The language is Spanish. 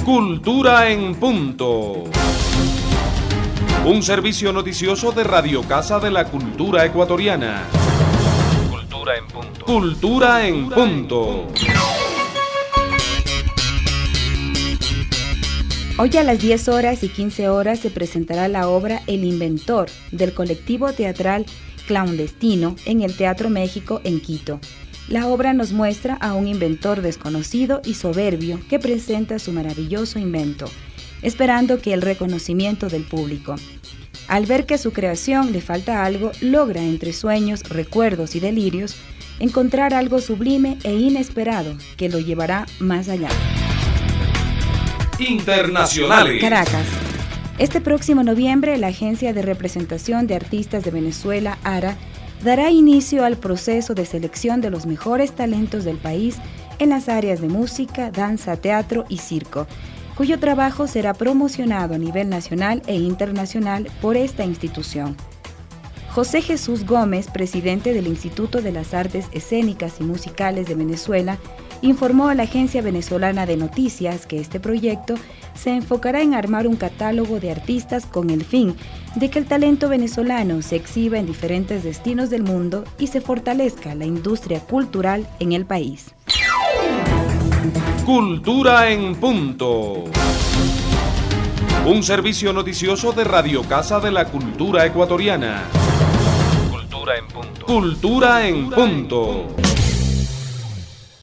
Cultura en Punto. Un servicio noticioso de Radio Casa de la Cultura Ecuatoriana. Cultura en Punto. Cultura en Punto. Hoy a las 10 horas y 15 horas se presentará la obra El Inventor del colectivo teatral Clandestino en el Teatro México en Quito. La obra nos muestra a un inventor desconocido y soberbio que presenta su maravilloso invento, esperando que el reconocimiento del público. Al ver que a su creación le falta algo, logra entre sueños, recuerdos y delirios encontrar algo sublime e inesperado que lo llevará más allá. Internacionales. Caracas. Este próximo noviembre, la Agencia de Representación de Artistas de Venezuela, ARA, dará inicio al proceso de selección de los mejores talentos del país en las áreas de música, danza, teatro y circo, cuyo trabajo será promocionado a nivel nacional e internacional por esta institución. José Jesús Gómez, presidente del Instituto de las Artes Escénicas y Musicales de Venezuela, informó a la Agencia Venezolana de Noticias que este proyecto se enfocará en armar un catálogo de artistas con el fin de que el talento venezolano se exhiba en diferentes destinos del mundo y se fortalezca la industria cultural en el país. Cultura en Punto. Un servicio noticioso de Radio Casa de la Cultura Ecuatoriana. Cultura en Punto. Cultura en Punto.